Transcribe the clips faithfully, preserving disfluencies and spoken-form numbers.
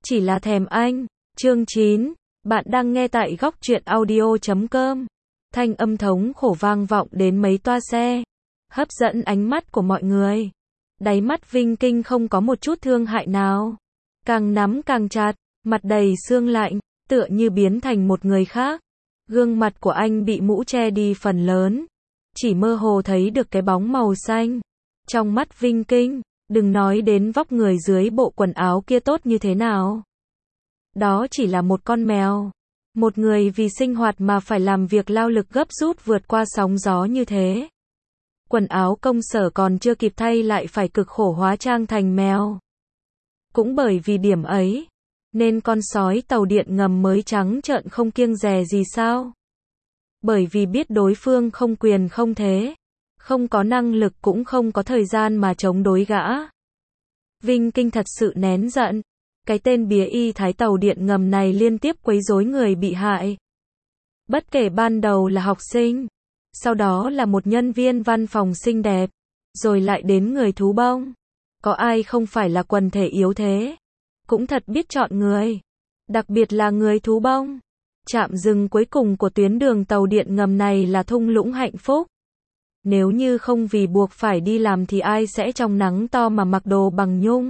Chỉ là thèm anh. Chương chín. Bạn đang nghe tại góc truyện audio chấm com. Thanh âm thống khổ vang vọng đến mấy toa xe, hấp dẫn ánh mắt của mọi người. Đáy mắt Vinh Kinh không có một chút thương hại nào. Càng nắm càng chặt, mặt đầy sương lạnh, tựa như biến thành một người khác. Gương mặt của anh bị mũ che đi phần lớn, chỉ mơ hồ thấy được cái bóng màu xanh. Trong mắt Vinh Kinh, đừng nói đến vóc người dưới bộ quần áo kia tốt như thế nào. Đó chỉ là một con mèo. Một người vì sinh hoạt mà phải làm việc lao lực gấp rút vượt qua sóng gió như thế. Quần áo công sở còn chưa kịp thay lại phải cực khổ hóa trang thành mèo. Cũng bởi vì điểm ấy, nên con sói tàu điện ngầm mới trắng trợn không kiêng dè gì sao. Bởi vì biết đối phương không quyền không thế, không có năng lực cũng không có thời gian mà chống đối gã. Vinh Kinh thật sự nén giận. Cái tên bía y thái tàu điện ngầm này liên tiếp quấy rối người bị hại. Bất kể ban đầu là học sinh, sau đó là một nhân viên văn phòng xinh đẹp, rồi lại đến người thú bông. Có ai không phải là quần thể yếu thế, cũng thật biết chọn người. Đặc biệt là người thú bông. Trạm dừng cuối cùng của tuyến đường tàu điện ngầm này là thung lũng hạnh phúc. Nếu như không vì buộc phải đi làm thì ai sẽ trong nắng to mà mặc đồ bằng nhung.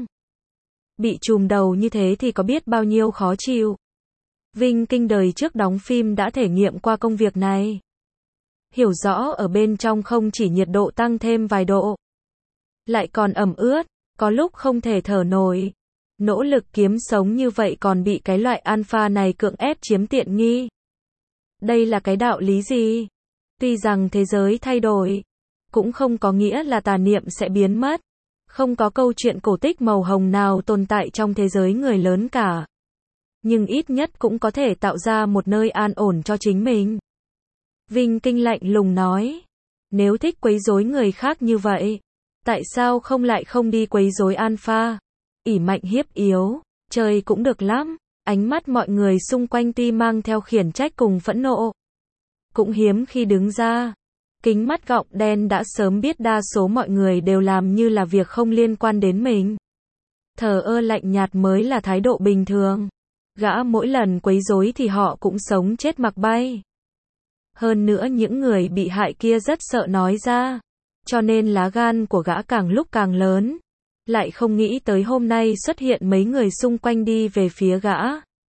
Bị trùm đầu như thế thì có biết bao nhiêu khó chịu. Vinh Kinh đời trước đóng phim đã thể nghiệm qua công việc này. Hiểu rõ ở bên trong không chỉ nhiệt độ tăng thêm vài độ, lại còn ẩm ướt, có lúc không thể thở nổi. Nỗ lực kiếm sống như vậy còn bị cái loại alpha này cưỡng ép chiếm tiện nghi. Đây là cái đạo lý gì? Tuy rằng thế giới thay đổi, cũng không có nghĩa là tà niệm sẽ biến mất. Không có câu chuyện cổ tích màu hồng nào tồn tại trong thế giới người lớn cả. Nhưng ít nhất cũng có thể tạo ra một nơi an ổn cho chính mình. Vinh Kinh lạnh lùng nói. Nếu thích quấy rối người khác như vậy, tại sao không lại không đi quấy rối alpha? ỷ mạnh hiếp yếu, chơi cũng được lắm. Ánh mắt mọi người xung quanh tuy mang theo khiển trách cùng phẫn nộ, cũng hiếm khi đứng ra. Kính mắt gọng đen đã sớm biết đa số mọi người đều làm như là việc không liên quan đến mình. Thờ ơ lạnh nhạt mới là thái độ bình thường. Gã mỗi lần quấy rối thì họ cũng sống chết mặc bay. Hơn nữa những người bị hại kia rất sợ nói ra, cho nên lá gan của gã càng lúc càng lớn. Lại không nghĩ tới hôm nay xuất hiện mấy người xung quanh đi về phía gã.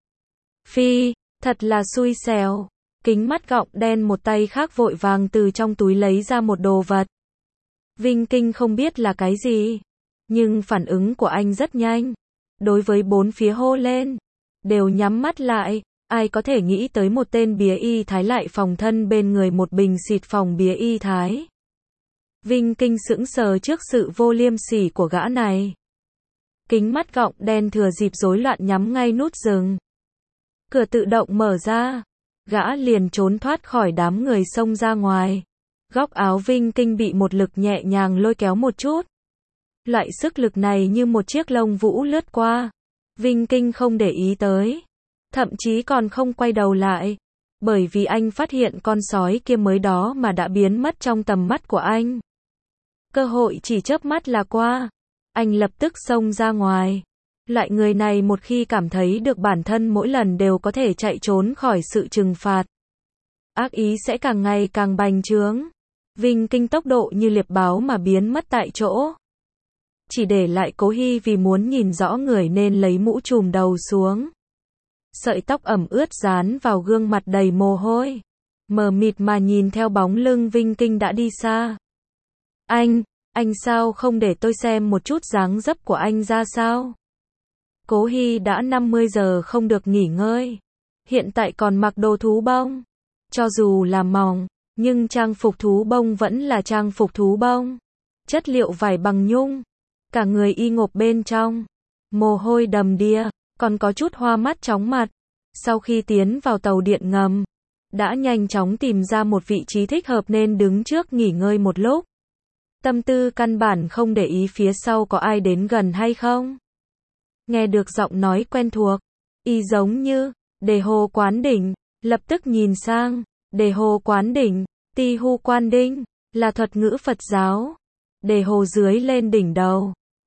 Phi, thật là xui xẻo. Kính mắt gọng đen một tay khác vội vàng từ trong túi lấy ra một đồ vật. Vinh Kinh không biết là cái gì, nhưng phản ứng của anh rất nhanh. Đối với bốn phía hô lên, đều nhắm mắt lại. Ai có thể nghĩ tới một tên bía y thái lại phòng thân bên người một bình xịt phòng bía y thái. Vinh Kinh sững sờ trước sự vô liêm sỉ của gã này. Kính mắt gọng đen thừa dịp rối loạn nhắm ngay nút dừng. Cửa tự động mở ra. Gã liền trốn thoát khỏi đám người xông ra ngoài. Góc áo Vinh Kinh bị một lực nhẹ nhàng lôi kéo một chút. Loại sức lực này như một chiếc lông vũ lướt qua. Vinh Kinh không để ý tới. Thậm chí còn không quay đầu lại. Bởi vì anh phát hiện con sói kia mới đó mà đã biến mất trong tầm mắt của anh. Cơ hội chỉ chớp mắt là qua. Anh lập tức xông ra ngoài. Loại người này một khi cảm thấy được bản thân mỗi lần đều có thể chạy trốn khỏi sự trừng phạt, ác ý sẽ càng ngày càng bành trướng. Vinh Kinh tốc độ như liệp báo mà biến mất tại chỗ. Chỉ để lại Cố Hy vì muốn nhìn rõ người nên lấy mũ trùm đầu xuống. Sợi tóc ẩm ướt dán vào gương mặt đầy mồ hôi. Mờ mịt mà nhìn theo bóng lưng Vinh Kinh đã đi xa. Anh, anh sao không để tôi xem một chút dáng dấp của anh ra sao? Cố Hy đã năm mươi giờ không được nghỉ ngơi. Hiện tại còn mặc đồ thú bông. Cho dù là mỏng, nhưng trang phục thú bông vẫn là trang phục thú bông. Chất liệu vải bằng nhung. Cả người y ngộp bên trong. Mồ hôi đầm đìa, còn có chút hoa mắt chóng mặt. Sau khi tiến vào tàu điện ngầm, đã nhanh chóng tìm ra một vị trí thích hợp nên đứng trước nghỉ ngơi một lúc. Tâm tư căn bản không để ý phía sau có ai đến gần hay không. Nghe được giọng nói quen thuộc, y giống như, Đề Hồ Quán Đỉnh, lập tức nhìn sang, Đề Hồ Quán Đỉnh, Ti Hu Quan Đinh, là thuật ngữ Phật giáo. Đề hồ dưới lên đỉnh đầu,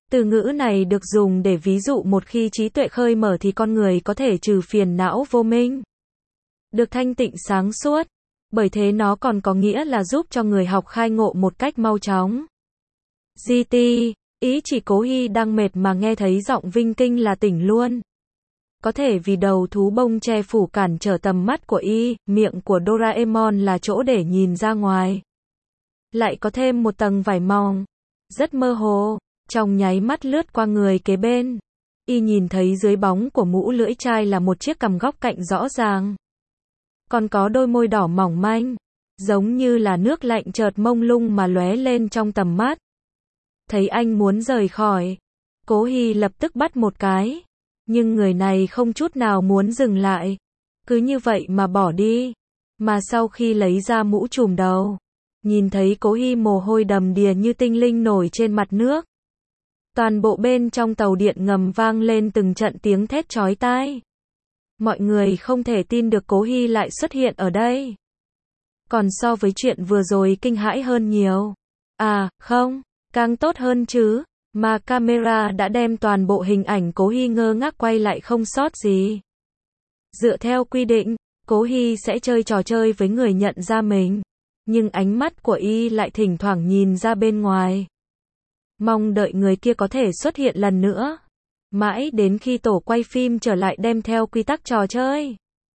Từ ngữ này được dùng để ví dụ một khi trí tuệ khơi mở thì con người có thể trừ phiền não vô minh, được thanh tịnh sáng suốt. Bởi thế nó còn có nghĩa là giúp cho người học khai ngộ một cách mau chóng. giê tê, ý chỉ Cố Hy đang mệt mà nghe thấy giọng Vinh Kinh là tỉnh luôn. Có thể vì đầu thú bông che phủ cản trở tầm mắt của y, miệng của Doraemon là chỗ để nhìn ra ngoài. Lại có thêm một tầng vải mỏng, rất mơ hồ, trong nháy mắt lướt qua người kế bên. Y nhìn thấy dưới bóng của mũ lưỡi chai là một chiếc cằm góc cạnh rõ ràng. Còn có đôi môi đỏ mỏng manh, giống như là nước lạnh chợt mông lung mà lóe lên trong tầm mắt. Thấy anh muốn rời khỏi, Cố Hy lập tức bắt một cái. Nhưng người này không chút nào muốn dừng lại. Cứ như vậy mà bỏ đi. Mà sau khi lấy ra mũ trùm đầu, nhìn thấy Cố Hy mồ hôi đầm đìa như tinh linh nổi trên mặt nước. Toàn bộ bên trong tàu điện ngầm vang lên từng trận tiếng thét chói tai. Mọi người không thể tin được Cố Hy lại xuất hiện ở đây. Còn so với chuyện vừa rồi kinh hãi hơn nhiều. À, không, càng tốt hơn chứ. Mà camera đã đem toàn bộ hình ảnh Cố Hy ngơ ngác quay lại không sót gì. Dựa theo quy định, Cố Hy sẽ chơi trò chơi với người nhận ra mình. Nhưng ánh mắt của y lại thỉnh thoảng nhìn ra bên ngoài. Mong đợi người kia có thể xuất hiện lần nữa. Mãi đến khi tổ quay phim trở lại đem theo quy tắc trò chơi.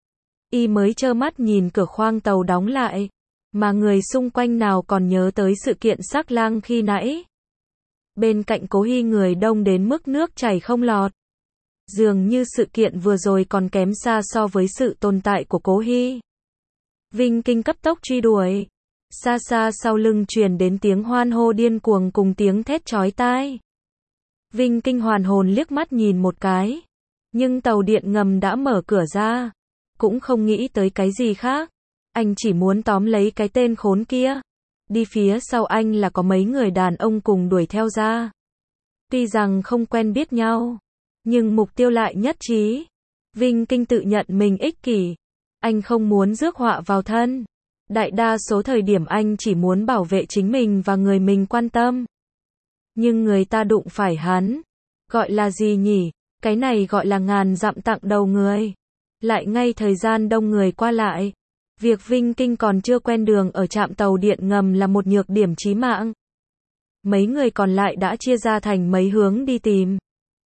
Y mới trơ mắt nhìn cửa khoang tàu đóng lại. Mà người xung quanh nào còn nhớ tới sự kiện xác lang khi nãy. Bên cạnh Cố Hy người đông đến mức nước chảy không lọt. Dường như sự kiện vừa rồi còn kém xa so với sự tồn tại của Cố Hy. Vinh Kinh cấp tốc truy đuổi. Xa xa sau lưng truyền đến tiếng hoan hô điên cuồng cùng tiếng thét chói tai. Vinh Kinh hoàn hồn liếc mắt nhìn một cái. Nhưng tàu điện ngầm đã mở cửa ra. Cũng không nghĩ tới cái gì khác. Anh chỉ muốn tóm lấy cái tên khốn kia. Đi phía sau anh là có mấy người đàn ông cùng đuổi theo ra. Tuy rằng không quen biết nhau, nhưng mục tiêu lại nhất trí. Vinh Kinh tự nhận mình ích kỷ. Anh không muốn rước họa vào thân. Đại đa số thời điểm anh chỉ muốn bảo vệ chính mình và người mình quan tâm. Nhưng người ta đụng phải hắn. Gọi là gì nhỉ? Cái này gọi là ngàn dặm tặng đầu người. Lại ngay thời gian đông người qua lại. Việc Vinh Kinh còn chưa quen đường ở trạm tàu điện ngầm là một nhược điểm chí mạng. Mấy người còn lại đã chia ra thành mấy hướng đi tìm.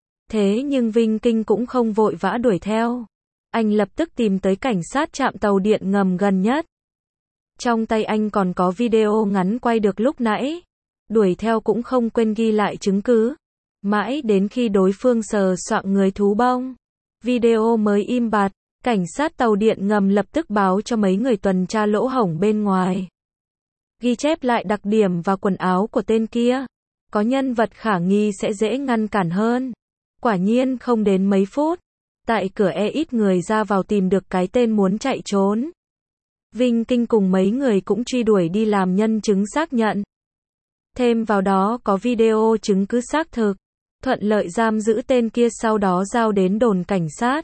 Thế nhưng Vinh Kinh cũng không vội vã đuổi theo. Anh lập tức tìm tới cảnh sát trạm tàu điện ngầm gần nhất. Trong tay anh còn có video ngắn quay được lúc nãy. Đuổi theo cũng không quên ghi lại chứng cứ. Mãi đến khi đối phương sờ soạng người thú bông, video mới im bặt. Cảnh sát tàu điện ngầm lập tức báo cho mấy người tuần tra lỗ hổng bên ngoài. Ghi chép lại đặc điểm và quần áo của tên kia. Có nhân vật khả nghi sẽ dễ ngăn cản hơn. Quả nhiên không đến mấy phút. Tại cửa e ít người ra vào tìm được cái tên muốn chạy trốn. Vinh Kinh cùng mấy người cũng truy đuổi đi làm nhân chứng xác nhận. Thêm vào đó có video chứng cứ xác thực. Thuận lợi giam giữ tên kia sau đó giao đến đồn cảnh sát.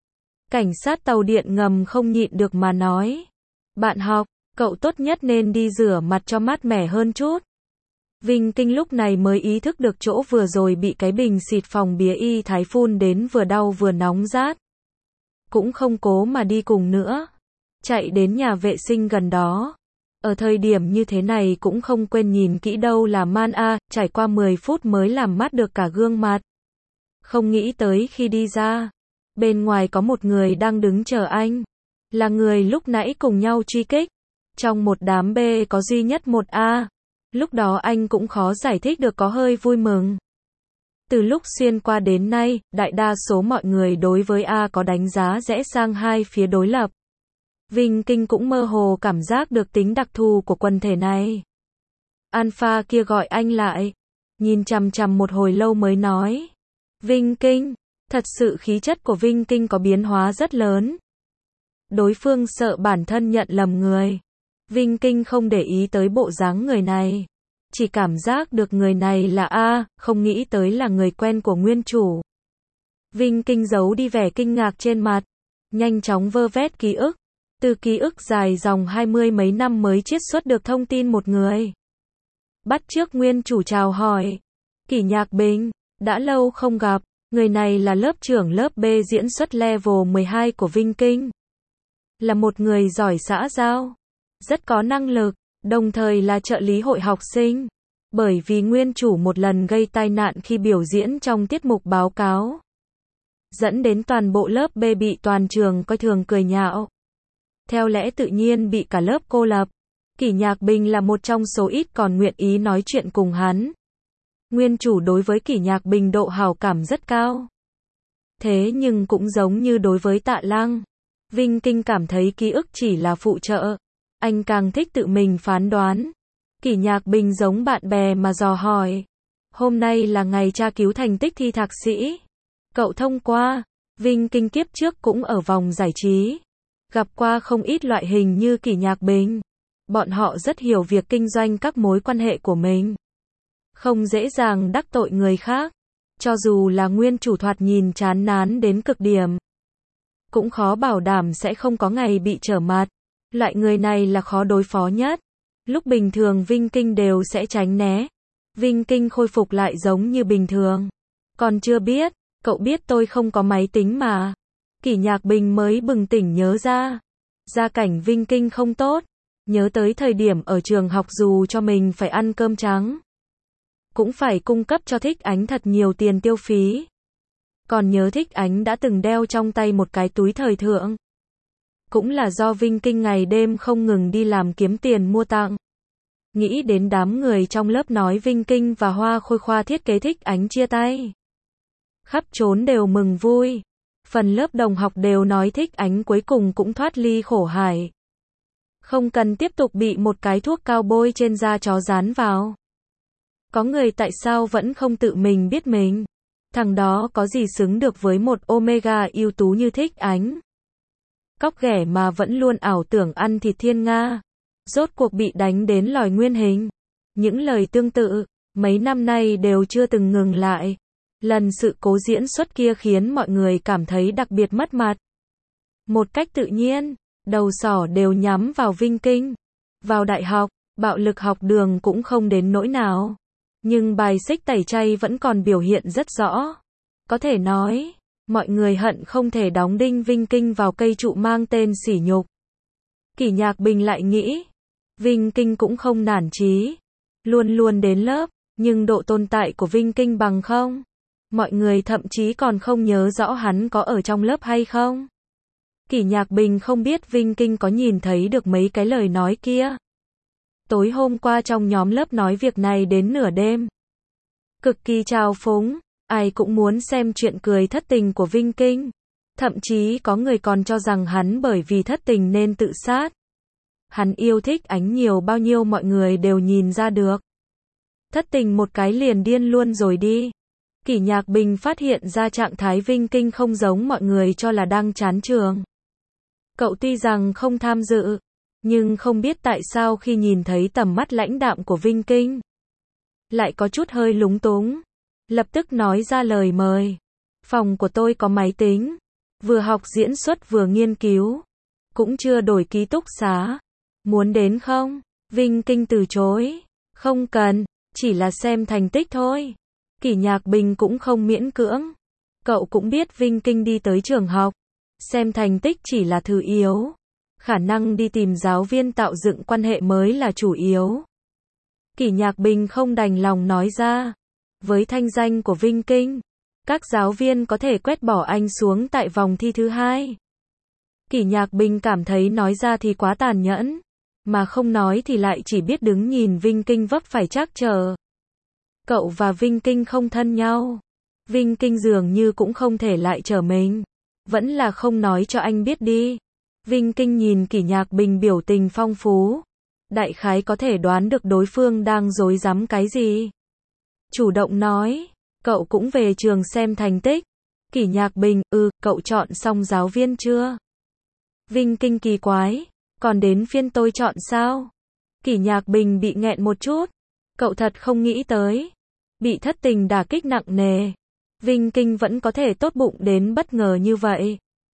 Cảnh sát tàu điện ngầm không nhịn được mà nói. Bạn học, cậu tốt nhất nên đi rửa mặt cho mát mẻ hơn chút. Vinh Kinh lúc này mới ý thức được chỗ vừa rồi bị cái bình xịt phòng bía y thái phun đến vừa đau vừa nóng rát. Cũng không cố mà đi cùng nữa. Chạy đến nhà vệ sinh gần đó. Ở thời điểm như thế này cũng không quên nhìn kỹ đâu là man a, trải qua mười phút mới làm mát được cả gương mặt. Không nghĩ tới khi đi ra. Bên ngoài có một người đang đứng chờ anh. Là người lúc nãy cùng nhau truy kích. Trong một đám B có duy nhất một A. Lúc đó anh cũng khó giải thích được có hơi vui mừng. Từ lúc xuyên qua đến nay, đại đa số mọi người đối với A có đánh giá rẽ sang hai phía đối lập. Vinh Kinh cũng mơ hồ cảm giác được tính đặc thù của quần thể này. Alpha kia gọi anh lại. Nhìn chằm chằm một hồi lâu mới nói. Vinh Kinh. Thật sự khí chất của Vinh Kinh có biến hóa rất lớn. Đối phương sợ bản thân nhận lầm người. Vinh Kinh không để ý tới bộ dáng người này. Chỉ cảm giác được người này là A, không nghĩ tới là người quen của nguyên chủ. Vinh Kinh giấu đi vẻ kinh ngạc trên mặt. Nhanh chóng vơ vét ký ức. Từ ký ức dài dòng hai mươi mấy năm mới chiết xuất được thông tin một người. Bắt chước nguyên chủ chào hỏi. Kỷ Nhạc Bình. Đã lâu không gặp, người này là lớp trưởng lớp B diễn xuất level mười hai của Vinh Kinh. Là một người giỏi xã giao, rất có năng lực, đồng thời là trợ lý hội học sinh. Bởi vì nguyên chủ một lần gây tai nạn khi biểu diễn trong tiết mục báo cáo, dẫn đến toàn bộ lớp B bị toàn trường coi thường cười nhạo. Theo lẽ tự nhiên bị cả lớp cô lập. Kỷ Nhạc Bình là một trong số ít còn nguyện ý nói chuyện cùng hắn. Nguyên chủ đối với Kỷ Nhạc Bình độ hảo cảm rất cao. Thế nhưng cũng giống như đối với Tạ Lăng, Vinh Kinh cảm thấy ký ức chỉ là phụ trợ. Anh càng thích tự mình phán đoán. Kỷ Nhạc Bình giống bạn bè mà dò hỏi. Hôm nay là ngày tra cứu thành tích thi thạc sĩ. Cậu thông qua. Vinh Kinh kiếp trước cũng ở vòng giải trí. Gặp qua không ít loại hình như Kỷ Nhạc Bình. Bọn họ rất hiểu việc kinh doanh các mối quan hệ của mình. Không dễ dàng đắc tội người khác. Cho dù là nguyên chủ thoạt nhìn chán nán đến cực điểm, cũng khó bảo đảm sẽ không có ngày bị trở mặt. Loại người này là khó đối phó nhất. Lúc bình thường Vinh Kinh đều sẽ tránh né. Vinh Kinh khôi phục lại giống như bình thường. Còn chưa biết, cậu biết tôi không có máy tính mà. Kỷ Nhạc Bình mới bừng tỉnh nhớ ra. Gia cảnh Vinh Kinh không tốt. Nhớ tới thời điểm ở trường học dù cho mình phải ăn cơm trắng, cũng phải cung cấp cho Thích Ánh thật nhiều tiền tiêu phí. Còn nhớ Thích Ánh đã từng đeo trong tay một cái túi thời thượng. Cũng là do Vinh Kinh ngày đêm không ngừng đi làm kiếm tiền mua tặng. Nghĩ đến đám người trong lớp nói Vinh Kinh và Hoa Khôi Khoa thiết kế Thích Ánh chia tay. Khắp trốn đều mừng vui. Phần lớp đồng học đều nói Thích Ánh cuối cùng cũng thoát ly khổ hải. Không cần tiếp tục bị một cái thuốc cao bôi trên da chó dán vào. Có người tại sao vẫn không tự mình biết mình. Thằng đó có gì xứng được với một Omega ưu tú như Thích Ánh. Cóc ghẻ mà vẫn luôn ảo tưởng ăn thịt thiên nga. Rốt cuộc bị đánh đến lòi nguyên hình. Những lời tương tự, mấy năm nay đều chưa từng ngừng lại. Lần sự cố diễn xuất kia khiến mọi người cảm thấy đặc biệt mất mặt. Một cách tự nhiên, đầu sỏ đều nhắm vào Vinh Kinh. Vào đại học, bạo lực học đường cũng không đến nỗi nào. Nhưng bài xích tẩy chay vẫn còn biểu hiện rất rõ. Có thể nói, mọi người hận không thể đóng đinh Vinh Kinh vào cây trụ mang tên sỉ nhục. Kỷ Nhạc Bình lại nghĩ, Vinh Kinh cũng không nản chí, luôn luôn đến lớp, nhưng độ tồn tại của Vinh Kinh bằng không. Mọi người thậm chí còn không nhớ rõ hắn có ở trong lớp hay không. Kỷ Nhạc Bình không biết Vinh Kinh có nhìn thấy được mấy cái lời nói kia. Tối hôm qua trong nhóm lớp nói việc này đến nửa đêm. Cực kỳ trào phúng, ai cũng muốn xem chuyện cười thất tình của Vinh Kinh. Thậm chí có người còn cho rằng hắn bởi vì thất tình nên tự sát. Hắn yêu Thích Ánh nhiều bao nhiêu mọi người đều nhìn ra được. Thất tình một cái liền điên luôn rồi đi. Kỷ Nhạc Bình phát hiện ra trạng thái Vinh Kinh không giống mọi người cho là đang chán trường. Cậu tuy rằng không tham dự, nhưng không biết tại sao khi nhìn thấy tầm mắt lãnh đạm của Vinh Kinh, lại có chút hơi lúng túng. Lập tức nói ra lời mời. Phòng của tôi có máy tính. Vừa học diễn xuất vừa nghiên cứu. Cũng chưa đổi ký túc xá. Muốn đến không? Vinh Kinh từ chối. Không cần, chỉ là xem thành tích thôi. Kỷ Nhạc Bình cũng không miễn cưỡng. Cậu cũng biết Vinh Kinh đi tới trường học. Xem thành tích chỉ là thứ yếu. Khả năng đi tìm giáo viên tạo dựng quan hệ mới là chủ yếu. Kỷ Nhạc Bình không đành lòng nói ra. Với thanh danh của Vinh Kinh, các giáo viên có thể quét bỏ anh xuống tại vòng thi thứ hai. Kỷ Nhạc Bình cảm thấy nói ra thì quá tàn nhẫn, mà không nói thì lại chỉ biết đứng nhìn Vinh Kinh vấp phải trắc trở. Cậu và Vinh Kinh không thân nhau. Vinh Kinh dường như cũng không thể lại trở mình. Vẫn là không nói cho anh biết đi. Vinh Kinh nhìn Kỷ Nhạc Bình biểu tình phong phú. Đại khái có thể đoán được đối phương đang rối rắm cái gì. Chủ động nói, cậu cũng về trường xem thành tích. Kỷ Nhạc Bình, ừ, cậu chọn xong giáo viên chưa? Vinh Kinh kỳ quái, còn đến phiên tôi chọn sao? Kỷ Nhạc Bình bị nghẹn một chút. Cậu thật không nghĩ tới. Bị thất tình đả kích nặng nề. Vinh Kinh vẫn có thể tốt bụng đến bất ngờ như vậy.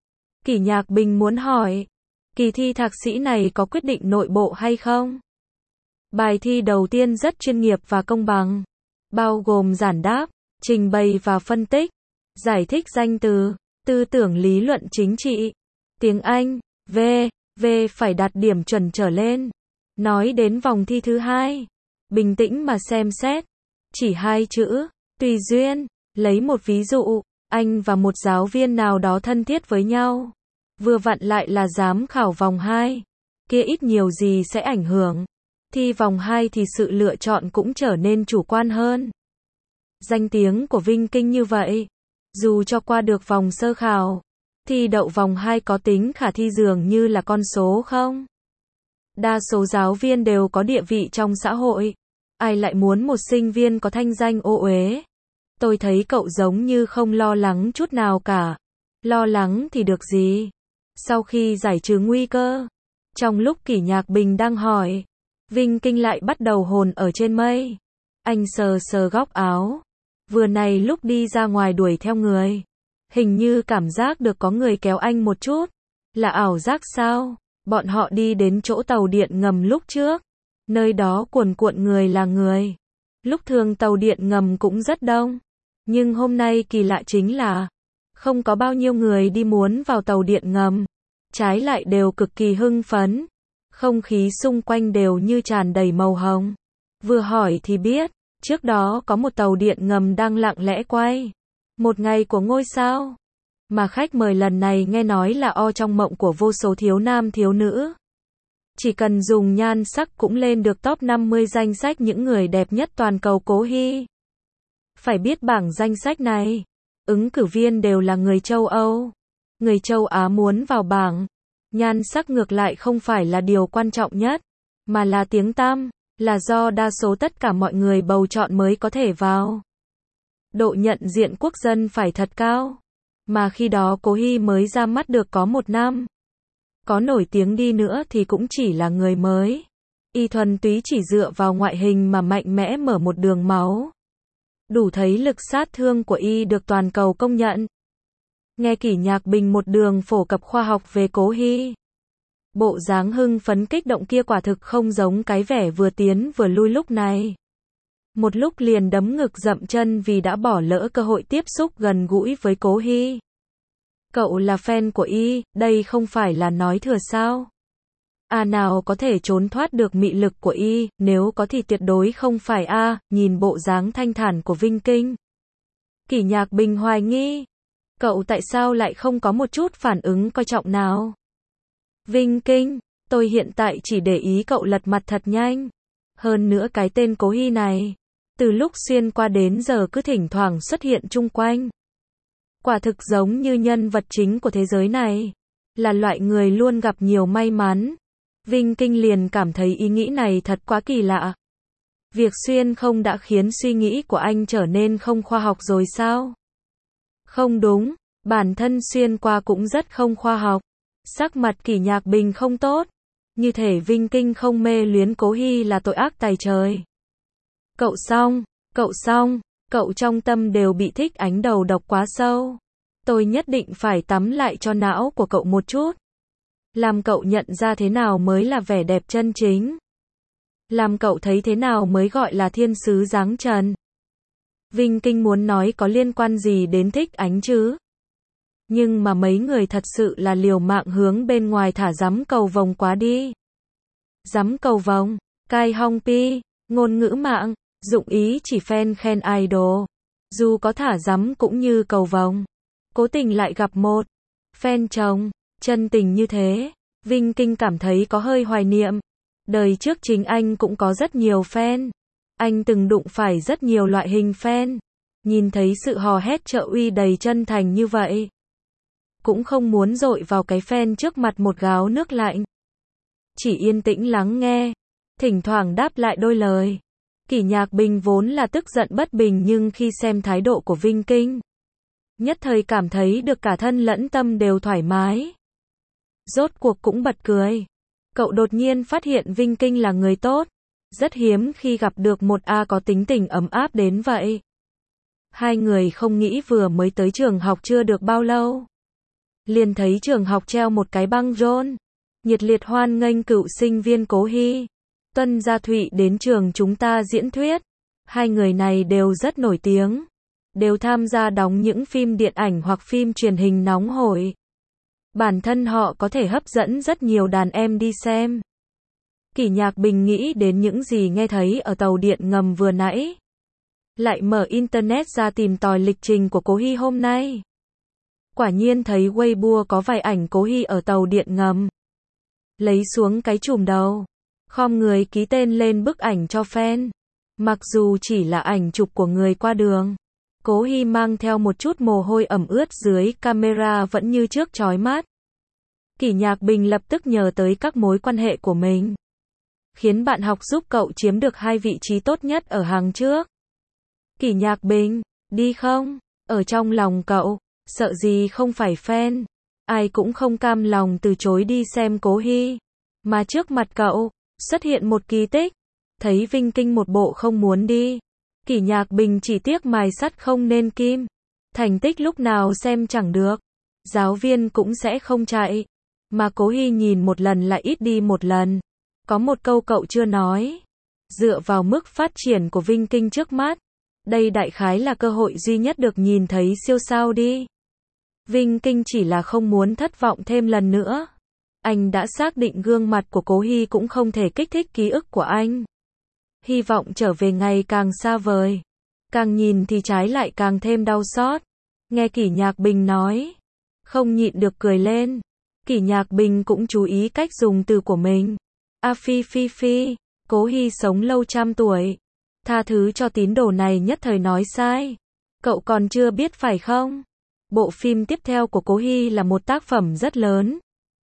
Kỷ Nhạc Bình muốn hỏi, kỳ thi thạc sĩ này có quyết định nội bộ hay không? Bài thi đầu tiên rất chuyên nghiệp và công bằng, bao gồm giản đáp, trình bày và phân tích, giải thích danh từ, tư tưởng lý luận chính trị, tiếng Anh, V, V phải đạt điểm chuẩn trở lên. Nói đến vòng thi thứ hai, bình tĩnh mà xem xét, chỉ hai chữ, tùy duyên, lấy một ví dụ, anh và một giáo viên nào đó thân thiết với nhau, vừa vặn lại là giám khảo vòng hai, kia ít nhiều gì sẽ ảnh hưởng. Thi vòng hai thì sự lựa chọn cũng trở nên chủ quan hơn. Danh tiếng của Vinh Kinh như vậy, dù cho qua được vòng sơ khảo, thi đậu vòng hai có tính khả thi dường như là con số không? Đa số giáo viên đều có địa vị trong xã hội, ai lại muốn một sinh viên có thanh danh ô uế? Tôi thấy cậu giống như không lo lắng chút nào cả. Lo lắng thì được gì? Sau khi giải trừ nguy cơ, trong lúc Kỷ Nhạc Bình đang hỏi, Vinh Kinh lại bắt đầu hồn ở trên mây. Anh sờ sờ góc áo, vừa này lúc đi ra ngoài đuổi theo người, hình như cảm giác được có người kéo anh một chút. Là ảo giác sao? Bọn họ đi đến chỗ tàu điện ngầm lúc trước, nơi đó cuồn cuộn người là người. Lúc thường tàu điện ngầm cũng rất đông, nhưng hôm nay kỳ lạ chính là không có bao nhiêu người đi muốn vào tàu điện ngầm, trái lại đều cực kỳ hưng phấn. Không khí xung quanh đều như tràn đầy màu hồng. Vừa hỏi thì biết, trước đó có một tàu điện ngầm đang lặng lẽ quay. Một ngày của ngôi sao. Mà khách mời lần này nghe nói là o trong mộng của vô số thiếu nam thiếu nữ. Chỉ cần dùng nhan sắc cũng lên được top năm mươi danh sách những người đẹp nhất toàn cầu Cố Hy. Phải biết bảng danh sách này, ứng cử viên đều là người châu Âu. Người châu Á muốn vào bảng, nhan sắc ngược lại không phải là điều quan trọng nhất, mà là tiếng tăm, là do đa số tất cả mọi người bầu chọn mới có thể vào. Độ nhận diện quốc dân phải thật cao. Mà khi đó Cố Hy mới ra mắt được có một năm. Có nổi tiếng đi nữa thì cũng chỉ là người mới. Y thuần túy chỉ dựa vào ngoại hình mà mạnh mẽ mở một đường máu. Đủ thấy lực sát thương của Y được toàn cầu công nhận. Nghe Kỷ Nhạc Bình một đường phổ cập khoa học về Cố Hy. Bộ dáng hưng phấn kích động kia quả thực không giống cái vẻ vừa tiến vừa lui lúc này. Một lúc liền đấm ngực dậm chân vì đã bỏ lỡ cơ hội tiếp xúc gần gũi với Cố Hy. Cậu là fan của Y, đây không phải là nói thừa sao? À nào có thể trốn thoát được mị lực của Y, nếu có thì tuyệt đối không phải A, nhìn bộ dáng thanh thản của Vinh Kinh. Kỷ Nhạc Bình hoài nghi. Cậu tại sao lại không có một chút phản ứng coi trọng nào? Vinh Kinh, tôi hiện tại chỉ để ý cậu lật mặt thật nhanh. Hơn nữa cái tên Cố Hy này, từ lúc xuyên qua đến giờ cứ thỉnh thoảng xuất hiện chung quanh. Quả thực giống như nhân vật chính của thế giới này. Là loại người luôn gặp nhiều may mắn. Vinh Kinh liền cảm thấy ý nghĩ này thật quá kỳ lạ. Việc xuyên không đã khiến suy nghĩ của anh trở nên không khoa học rồi sao? Không đúng, bản thân xuyên qua cũng rất không khoa học. Sắc mặt Kỷ Nhạc Bình không tốt. Như thể Vinh Kinh không mê luyến Cố Hy là tội ác tày trời. Cậu xong, cậu xong, cậu trong tâm đều bị thích ánh đầu độc quá sâu. Tôi nhất định phải tắm lại cho não của cậu một chút. Làm cậu nhận ra thế nào mới là vẻ đẹp chân chính. Làm cậu thấy thế nào mới gọi là thiên sứ dáng trần. Vinh Kinh muốn nói có liên quan gì đến thích ánh chứ? Nhưng mà mấy người thật sự là liều mạng hướng bên ngoài thả rắm cầu vồng quá đi. Rắm cầu vồng, cai hong pi, ngôn ngữ mạng, dụng ý chỉ fan khen idol. Dù có thả rắm cũng như cầu vồng. Cố tình lại gặp một fan chồng, chân tình như thế. Vinh Kinh cảm thấy có hơi hoài niệm. Đời trước chính anh cũng có rất nhiều fan. Anh từng đụng phải rất nhiều loại hình fan. Nhìn thấy sự hò hét trợ uy đầy chân thành như vậy. Cũng không muốn dội vào cái fan trước mặt một gáo nước lạnh. Chỉ yên tĩnh lắng nghe. Thỉnh thoảng đáp lại đôi lời. Kỷ Nhạc Bình vốn là tức giận bất bình nhưng khi xem thái độ của Vinh Kinh, nhất thời cảm thấy được cả thân lẫn tâm đều thoải mái. Rốt cuộc cũng bật cười. Cậu đột nhiên phát hiện Vinh Kinh là người tốt. Rất hiếm khi gặp được một A có tính tình ấm áp đến vậy. Hai người không nghĩ vừa mới tới trường học chưa được bao lâu. Liền thấy trường học treo một cái băng rôn. Nhiệt liệt hoan nghênh cựu sinh viên Cố Hy, Tuân Gia Thụy đến trường chúng ta diễn thuyết. Hai người này đều rất nổi tiếng. đều tham gia đóng những phim điện ảnh hoặc phim truyền hình nóng hổi. Bản thân họ có thể hấp dẫn rất nhiều đàn em đi xem. Kỷ Nhạc Bình nghĩ đến những gì nghe thấy ở tàu điện ngầm vừa nãy. Lại mở internet ra tìm tòi lịch trình của Cố Hy hôm nay. Quả nhiên thấy Weibo có vài ảnh Cố Hy ở tàu điện ngầm. Lấy xuống cái chùm đầu, khom người ký tên lên bức ảnh cho fan. Mặc dù chỉ là ảnh chụp của người qua đường, Cố Hy mang theo một chút mồ hôi ẩm ướt dưới camera vẫn như trước chói mắt. Kỷ Nhạc Bình lập tức nhớ tới các mối quan hệ của mình. Khiến bạn học giúp cậu chiếm được hai vị trí tốt nhất ở hàng trước. Kỷ Nhạc Bình, đi không? Ở trong lòng cậu, sợ gì không phải fan. Ai cũng không cam lòng từ chối đi xem Cố Hy. Mà trước mặt cậu, xuất hiện một kỳ tích. Thấy Vinh Kinh một bộ không muốn đi. Kỷ Nhạc Bình chỉ tiếc mài sắt không nên kim. Thành tích lúc nào xem chẳng được. Giáo viên cũng sẽ không chạy. Mà Cố Hy nhìn một lần lại ít đi một lần. Có một câu cậu chưa nói. Dựa vào mức phát triển của Vinh Kinh trước mắt, đây đại khái là cơ hội duy nhất được nhìn thấy siêu sao đi. Vinh Kinh chỉ là không muốn thất vọng thêm lần nữa. Anh đã xác định gương mặt của Cố Hy cũng không thể kích thích ký ức của anh. Hy vọng trở về ngày càng xa vời. Càng nhìn thì trái lại càng thêm đau xót. Nghe Kỷ Nhạc Bình nói, không nhịn được cười lên. Kỷ Nhạc Bình cũng chú ý cách dùng từ của mình. A phi phi phi, Cố Hy sống lâu trăm tuổi. Tha thứ cho tín đồ này nhất thời nói sai. Cậu còn chưa biết phải không? Bộ phim tiếp theo của Cố Hy là một tác phẩm rất lớn.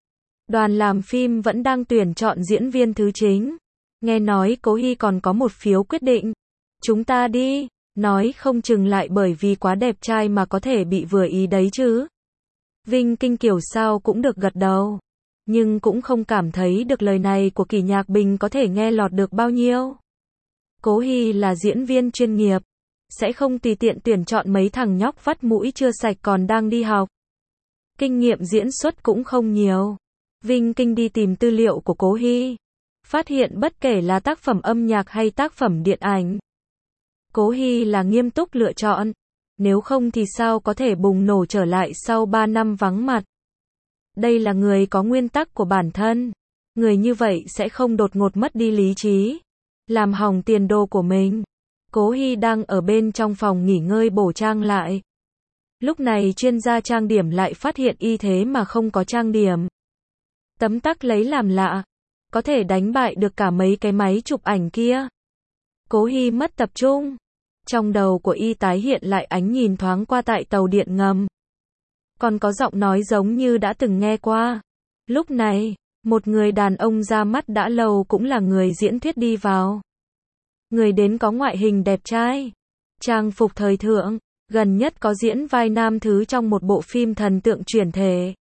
Đoàn làm phim vẫn đang tuyển chọn diễn viên thứ chính. Nghe nói Cố Hy còn có một phiếu quyết định. Chúng ta đi, nói không chừng lại bởi vì quá đẹp trai mà có thể bị vừa ý đấy chứ. Vinh Kinh kiểu sao cũng được gật đầu. Nhưng cũng không cảm thấy được lời này của Kỷ Nhạc Bình có thể nghe lọt được bao nhiêu. Cố Hy là diễn viên chuyên nghiệp, sẽ không tùy tiện tuyển chọn mấy thằng nhóc vắt mũi chưa sạch còn đang đi học. Kinh nghiệm diễn xuất cũng không nhiều. Vinh Kinh đi tìm tư liệu của Cố Hy, phát hiện bất kể là tác phẩm âm nhạc hay tác phẩm điện ảnh, Cố Hy là nghiêm túc lựa chọn. Nếu không thì sao có thể bùng nổ trở lại sau ba năm vắng mặt. Đây là người có nguyên tắc của bản thân. Người như vậy sẽ không đột ngột mất đi lý trí, làm hỏng tiền đồ của mình. Cố Hy đang ở bên trong phòng nghỉ ngơi bổ trang lại. Lúc này chuyên gia trang điểm lại phát hiện y thế mà không có trang điểm. Tấm tắc lấy làm lạ. Có thể đánh bại được cả mấy cái máy chụp ảnh kia. Cố Hy mất tập trung. Trong đầu của y tái hiện lại ánh nhìn thoáng qua tại tàu điện ngầm. Còn có giọng nói giống như đã từng nghe qua. Lúc này, một người đàn ông ra mắt đã lâu cũng là người diễn thuyết đi vào. Người đến có ngoại hình đẹp trai, trang phục thời thượng, gần nhất có diễn vai nam thứ trong một bộ phim thần tượng chuyển thể.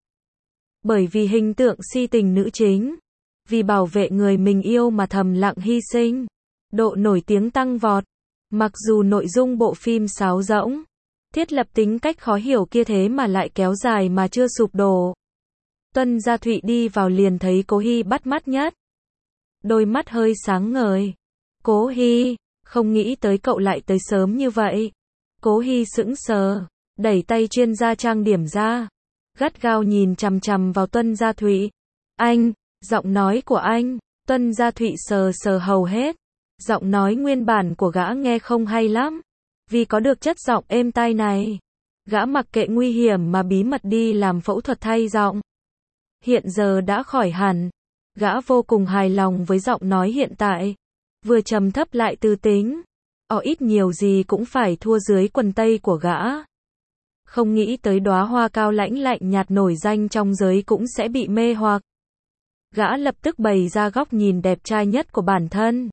Bởi vì hình tượng si tình nữ chính, vì bảo vệ người mình yêu mà thầm lặng hy sinh, độ nổi tiếng tăng vọt. Mặc dù nội dung bộ phim sáo rỗng, thiết lập tính cách khó hiểu kia thế mà lại kéo dài mà chưa sụp đổ. Tuân Gia Thụy đi vào liền thấy Cố Hy bắt mắt nhất. Đôi mắt hơi sáng ngời. Cố Hy, không nghĩ tới cậu lại tới sớm như vậy. Cố Hy sững sờ, đẩy tay chuyên gia trang điểm ra. Gắt gao nhìn chằm chằm vào Tuân Gia Thụy. Anh, giọng nói của anh. Tuân Gia Thụy sờ sờ hầu hết. Giọng nói nguyên bản của gã nghe không hay lắm. Vì có được chất giọng êm tai này, gã mặc kệ nguy hiểm mà bí mật đi làm phẫu thuật thay giọng. Hiện giờ đã khỏi hẳn. Gã vô cùng hài lòng với giọng nói hiện tại. Vừa trầm thấp lại tư tính. Ở ít nhiều gì cũng phải thua dưới quần tây của gã. Không nghĩ tới đóa hoa cao lãnh lạnh nhạt nổi danh trong giới cũng sẽ bị mê hoặc. Gã lập tức bày ra góc nhìn đẹp trai nhất của bản thân.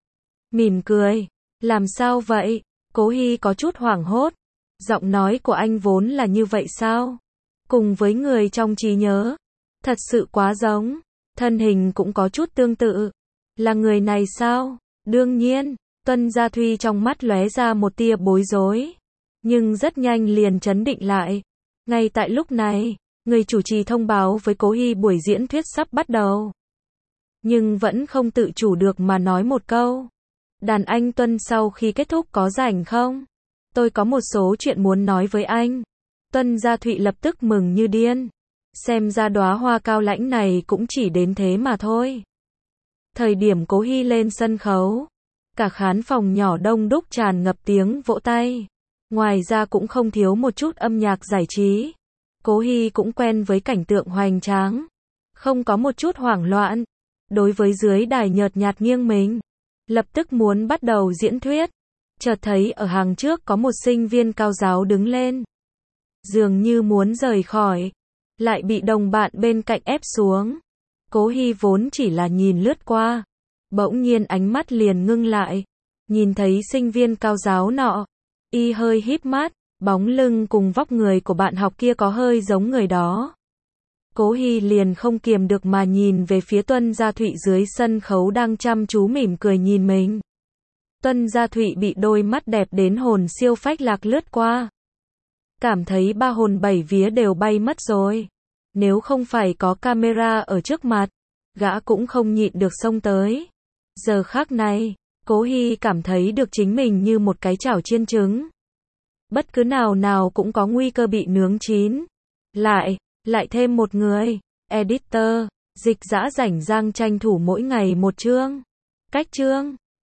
Mỉm cười. Làm sao vậy? Cố Hy có chút hoảng hốt. Giọng nói của anh vốn là như vậy sao? Cùng với người trong trí nhớ. Thật sự quá giống. Thân hình cũng có chút tương tự. Là người này sao? Đương nhiên. Tuân Gia Thụy trong mắt lóe ra một tia bối rối. Nhưng rất nhanh liền trấn định lại. Ngay tại lúc này, người chủ trì thông báo với Cố Hy buổi diễn thuyết sắp bắt đầu. Nhưng vẫn không tự chủ được mà nói một câu. Đàn anh Tuân sau khi kết thúc có rảnh không? Tôi có một số chuyện muốn nói với anh. Tuân Gia Thụy lập tức mừng như điên. Xem ra đóa hoa cao lãnh này cũng chỉ đến thế mà thôi. Thời điểm Cố Hy lên sân khấu, cả khán phòng nhỏ đông đúc tràn ngập tiếng vỗ tay. Ngoài ra cũng không thiếu một chút âm nhạc giải trí. Cố Hy cũng quen với cảnh tượng hoành tráng, không có một chút hoảng loạn. Đối với dưới đài nhợt nhạt nghiêng mình, lập tức muốn bắt đầu diễn thuyết. Chợt thấy ở hàng trước có một sinh viên cao giáo đứng lên, dường như muốn rời khỏi, lại bị đồng bạn bên cạnh ép xuống. Cố Hy vốn chỉ là nhìn lướt qua, bỗng nhiên ánh mắt liền ngưng lại, nhìn thấy sinh viên cao giáo nọ, y hơi híp mắt, bóng lưng cùng vóc người của bạn học kia có hơi giống người đó. Cố Hy liền không kiềm được mà nhìn về phía Tuân Gia Thụy dưới sân khấu đang chăm chú mỉm cười nhìn mình. Tuân Gia Thụy bị đôi mắt đẹp đến hồn siêu phách lạc lướt qua, cảm thấy ba hồn bảy vía đều bay mất rồi. Nếu không phải có camera ở trước mặt, gã cũng không nhịn được xông tới. Giờ khắc này, Cố Hy cảm thấy được chính mình như một cái chảo chiên trứng. Bất cứ nào nào cũng có nguy cơ bị nướng chín. Lại, lại thêm một người, editor, Dịch Dã rảnh rang tranh thủ mỗi ngày một chương. Cách chương.